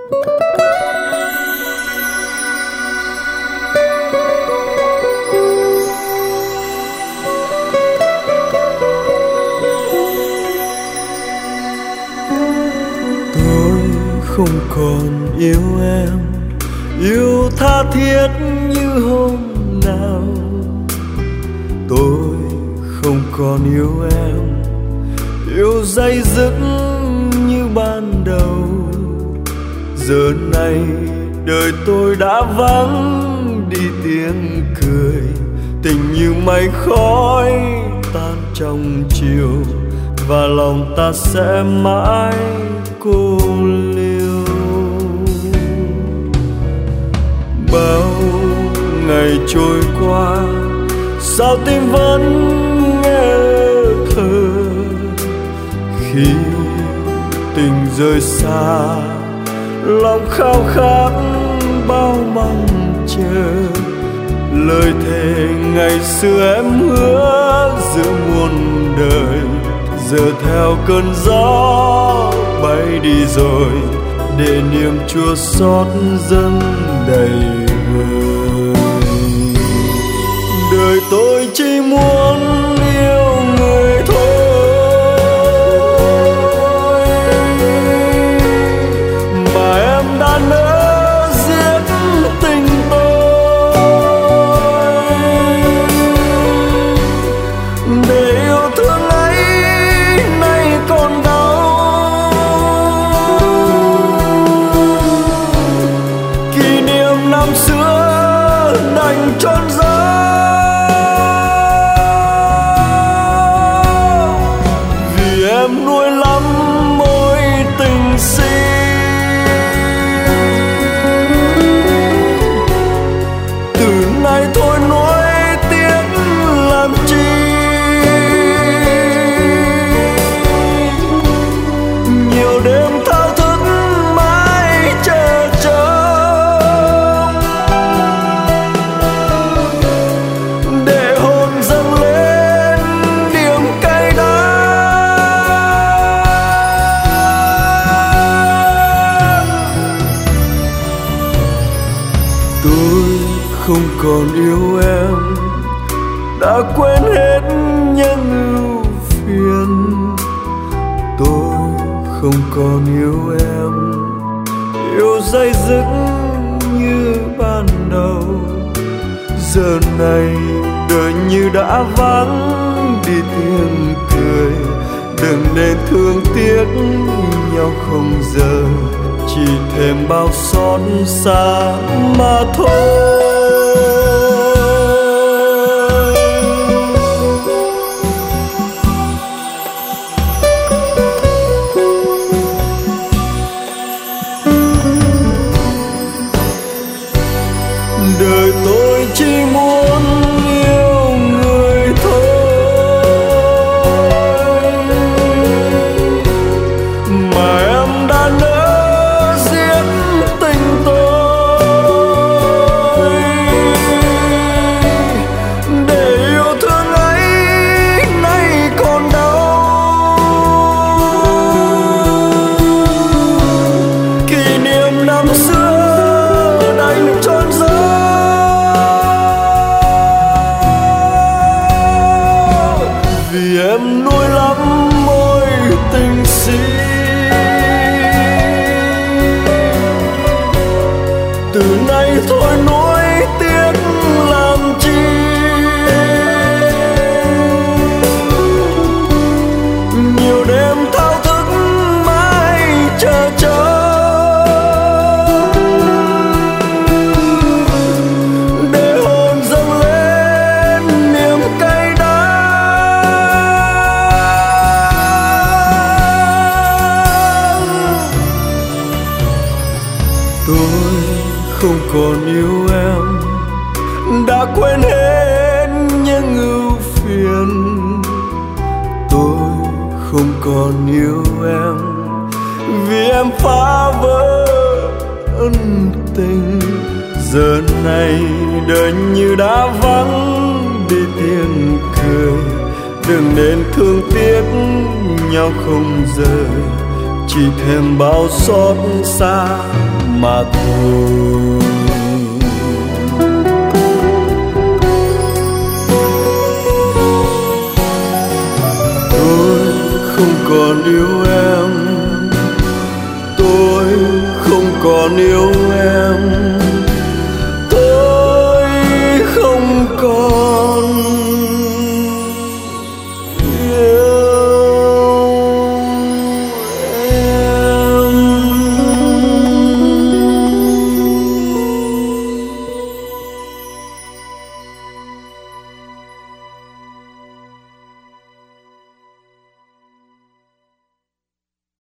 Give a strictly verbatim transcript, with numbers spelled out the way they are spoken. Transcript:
Không còn yêu em, yêu tha thiết như hôm nào. Tôi không còn yêu em, yêu day dứt như ban đầu. Giờ này đời tôi đã vắng đi tiếng cười, tình như mây khói tan trong chiều, và lòng ta sẽ mãi cô liêu. Bao ngày trôi qua, sao tim vẫn nghe thơ. Khi tình rời xa, lòng khao khát bao mong chờ. Lời thề ngày xưa em hứa giữa muôn đời, giờ theo cơn gió bay đi rồi, để niềm chua xót dâng đầy vơi. Đời tôi chỉ muốn yêu người thôi, mà em đã nỡ giết tình tôi. Để yêu thương ấy nay còn đau, kỷ niệm năm xưa đành trôn giấu. Vì em nuối lắm mối tình si, từ nay thôi nuối tiếc làm chi. Nhiều đêm thao thức mãi chờ trông, để hồn dâng lên điểm cay đắng. Tôi không còn yêu em, đã quên hết những ưu phiền. Tôi không còn yêu em, yêu day dứt như ban đầu. Giờ này đời như đã vắng đi tiếng cười, đừng nên thương tiếc nhau không giờ, chỉ thêm bao xót xa mà thôi. Đời tôi chỉ muốn yêu người thôi, mà em đã nỡ giết tình tôi. Để yêu thương ấy nay còn đau, kỷ niệm năm xưa đành trôn giấu. Vì em nuối lắm mối tình si, từ nay thôi nuối tiếc làm chi. Nhiều đêm thao thức mãi chờ trông, để hồn dâng lên niềm cay đắng. Tôi không còn yêu em, đã quên hết những ưu phiền. Tôi không còn yêu em, vì em phá vỡ ân tình. Giờ này đời như đã vắng đi tiếng cười, đừng nên thương tiếc nhau không giờ, chỉ thêm bao xót xa mà thôi. Tôi không còn yêu em, tôi không còn yêu em,